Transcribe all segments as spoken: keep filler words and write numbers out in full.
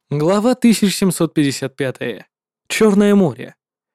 Глава тысяча семьсот пятьдесят пять. Черное море.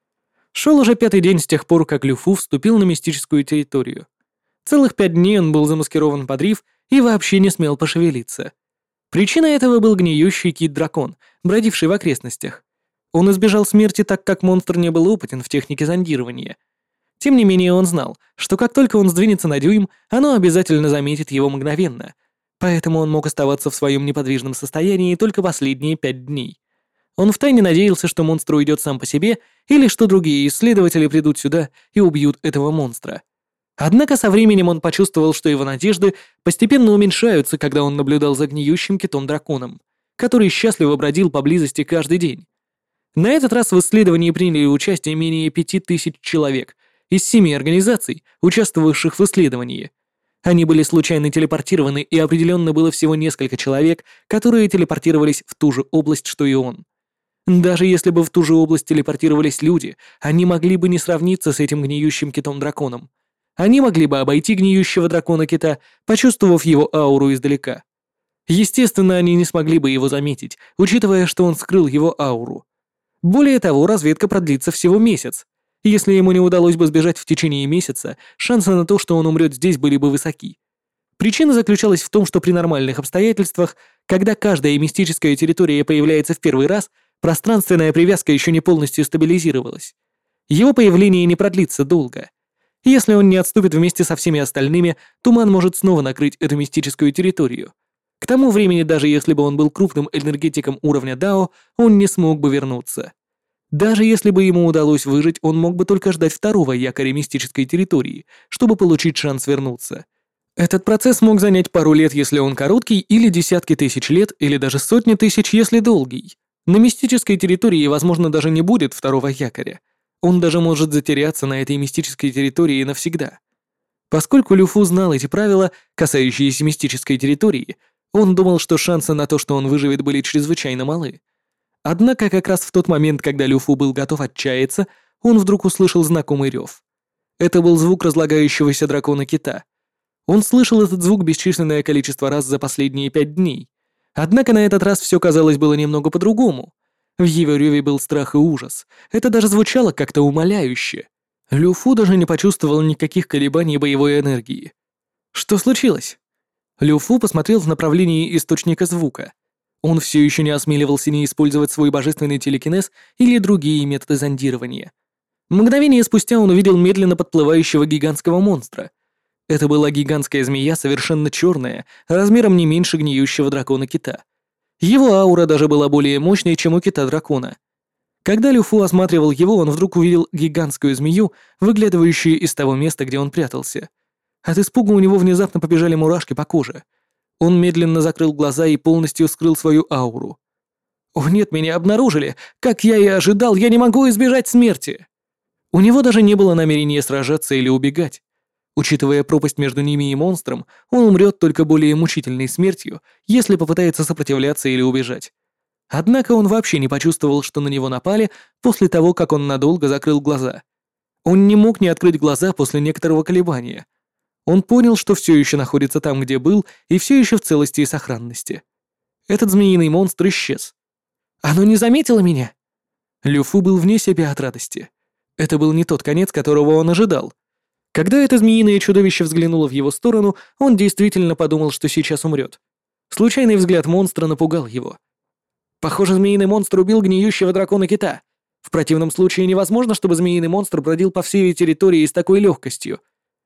Шел уже пятый день с тех пор, как Люфу вступил на мистическую территорию. Целых пять дней он был замаскирован под риф и вообще не смел пошевелиться. Причиной этого был гниющий кит-дракон, бродивший в окрестностях. Он избежал смерти, так как монстр не был опытен в технике зондирования. Тем не менее он знал, что как только он сдвинется на дюйм, оно обязательно заметит его мгновенно, поэтому он мог оставаться в своем неподвижном состоянии только последние пять дней. Он втайне надеялся, что монстр уйдет сам по себе, или что другие исследователи придут сюда и убьют этого монстра. Однако со временем он почувствовал, что его надежды постепенно уменьшаются, когда он наблюдал за гниющим китом-драконом, который счастливо бродил поблизости каждый день. На этот раз в исследовании приняли участие менее пяти тысяч человек из семи организаций, участвовавших в исследовании. Они были случайно телепортированы, и определенно было всего несколько человек, которые телепортировались в ту же область, что и он. Даже если бы в ту же область телепортировались люди, они могли бы не сравниться с этим гниющим китом-драконом. Они могли бы обойти гниющего дракона-кита, почувствовав его ауру издалека. Естественно, они не смогли бы его заметить, учитывая, что он скрыл его ауру. Более того, разведка продлится всего месяц. Если ему не удалось бы сбежать в течение месяца, шансы на то, что он умрет здесь, были бы высоки. Причина заключалась в том, что при нормальных обстоятельствах, когда каждая мистическая территория появляется в первый раз, пространственная привязка еще не полностью стабилизировалась. Его появление не продлится долго. Если он не отступит вместе со всеми остальными, туман может снова накрыть эту мистическую территорию. К тому времени, даже если бы он был крупным энергетиком уровня Дао, он не смог бы вернуться. Даже если бы ему удалось выжить, он мог бы только ждать второго якоря мистической территории, чтобы получить шанс вернуться. Этот процесс мог занять пару лет, если он короткий, или десятки тысяч лет, или даже сотни тысяч, если долгий. На мистической территории, возможно, даже не будет второго якоря. Он даже может затеряться на этой мистической территории навсегда. Поскольку Люфу знал эти правила, касающиеся мистической территории, он думал, что шансы на то, что он выживет, были чрезвычайно малы. Однако как раз в тот момент, когда Люфу был готов отчаяться, он вдруг услышал знакомый рев. Это был звук разлагающегося дракона-кита. Он слышал этот звук бесчисленное количество раз за последние пять дней. Однако на этот раз все, казалось, было немного по-другому. В его реве был страх и ужас. Это даже звучало как-то умоляюще. Люфу даже не почувствовал никаких колебаний боевой энергии. Что случилось? Люфу посмотрел в направлении источника звука. Он все еще не осмеливался не использовать свой божественный телекинез или другие методы зондирования. Мгновение спустя он увидел медленно подплывающего гигантского монстра. Это была гигантская змея, совершенно черная, размером не меньше гниющего дракона-кита. Его аура даже была более мощной, чем у кита-дракона. Когда Люфу осматривал его, он вдруг увидел гигантскую змею, выглядывающую из того места, где он прятался. От испуга у него внезапно побежали мурашки по коже. Он медленно закрыл глаза и полностью скрыл свою ауру. «О нет, меня обнаружили! Как я и ожидал, я не могу избежать смерти!» У него даже не было намерения сражаться или убегать. Учитывая пропасть между ними и монстром, он умрет только более мучительной смертью, если попытается сопротивляться или убежать. Однако он вообще не почувствовал, что на него напали после того, как он надолго закрыл глаза. Он не мог не открыть глаза после некоторого колебания. Он понял, что все еще находится там, где был, и все еще в целости и сохранности. Этот змеиный монстр исчез. Оно не заметило меня? Люфу был вне себя от радости. Это был не тот конец, которого он ожидал. Когда это змеиное чудовище взглянуло в его сторону, он действительно подумал, что сейчас умрет. Случайный взгляд монстра напугал его. Похоже, змеиный монстр убил гниющего дракона-кита. В противном случае невозможно, чтобы змеиный монстр бродил по всей территории с такой легкостью.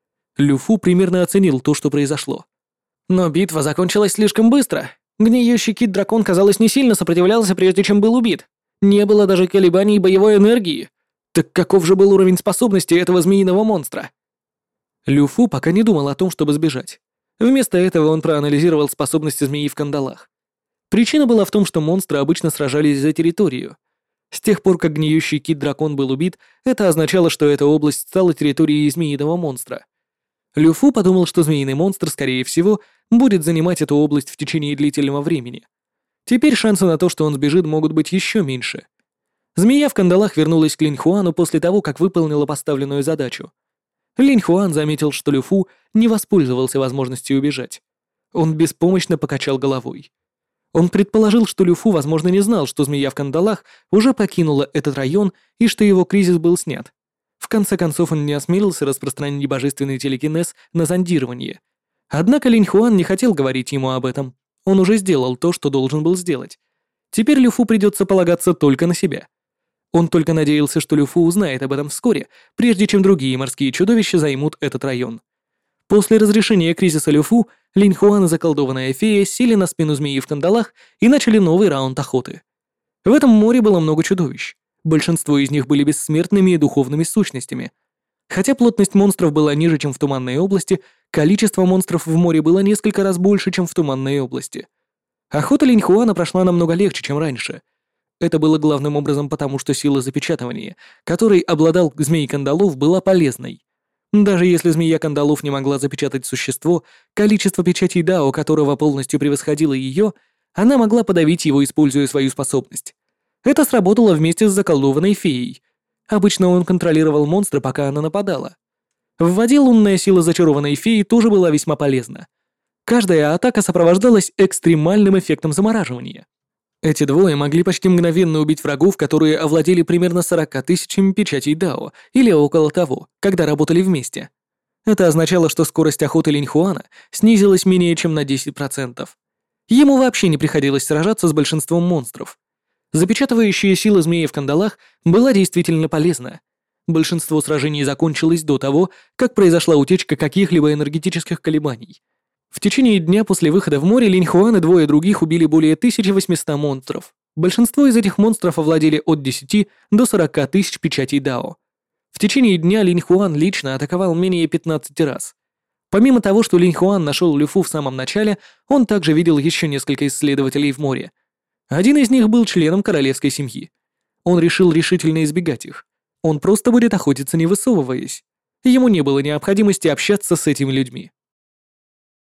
Люфу примерно оценил то, что произошло. Но битва закончилась слишком быстро. Гниющий кит-дракон, казалось, не сильно сопротивлялся, прежде чем был убит. Не было даже колебаний боевой энергии. Так каков же был уровень способности этого змеиного монстра? Люфу пока не думал о том, чтобы сбежать. Вместо этого он проанализировал способности змеи в кандалах. Причина была в том, что монстры обычно сражались за территорию. С тех пор, как гниющий кит-дракон был убит, это означало, что эта область стала территорией змеиного монстра. Люфу подумал, что змеиный монстр, скорее всего, будет занимать эту область в течение длительного времени. Теперь шансы на то, что он сбежит, могут быть еще меньше. Змея в кандалах вернулась к Линьхуану после того, как выполнила поставленную задачу. Линьхуан заметил, что Люфу не воспользовался возможностью убежать. Он беспомощно покачал головой. Он предположил, что Люфу, возможно, не знал, что змея в кандалах уже покинула этот район и что его кризис был снят. В конце концов, он не осмелился распространить божественный телекинез на зондирование. Однако Линь Хуан не хотел говорить ему об этом. Он уже сделал то, что должен был сделать. Теперь Люфу придется полагаться только на себя. Он только надеялся, что Люфу узнает об этом вскоре, прежде чем другие морские чудовища займут этот район. После разрешения кризиса Люфу, Линь Хуан и заколдованная фея сели на спину змеи в кандалах и начали новый раунд охоты. В этом море было много чудовищ. Большинство из них были бессмертными и духовными сущностями. Хотя плотность монстров была ниже, чем в Туманной области, количество монстров в море было несколько раз больше, чем в Туманной области. Охота Линь Хуана прошла намного легче, чем раньше. Это было главным образом потому, что сила запечатывания, которой обладал Змей Кандалов, была полезной. Даже если Змея Кандалов не могла запечатать существо, количество печатей Дао, которого полностью превосходило ее, она могла подавить его, используя свою способность. Это сработало вместе с заколдованной феей. Обычно он контролировал монстра, пока она нападала. В воде лунная сила зачарованной феи тоже была весьма полезна. Каждая атака сопровождалась экстремальным эффектом замораживания. Эти двое могли почти мгновенно убить врагов, которые овладели примерно сорока тысячами печатей Дао, или около того, когда работали вместе. Это означало, что скорость охоты Линь Хуана снизилась менее чем на десять процентов. Ему вообще не приходилось сражаться с большинством монстров. Запечатывающая сила змеи в кандалах была действительно полезна. Большинство сражений закончилось до того, как произошла утечка каких-либо энергетических колебаний. В течение дня после выхода в море Линь Хуан и двое других убили более тысячи восьмисот монстров. Большинство из этих монстров овладели от десяти до сорока тысяч печатей Дао. В течение дня Линь Хуан лично атаковал менее пятнадцати раз. Помимо того, что Линь Хуан нашел Люфу в самом начале, он также видел еще несколько исследователей в море. Один из них был членом королевской семьи. Он решил решительно избегать их. Он просто будет охотиться, не высовываясь. Ему не было необходимости общаться с этими людьми.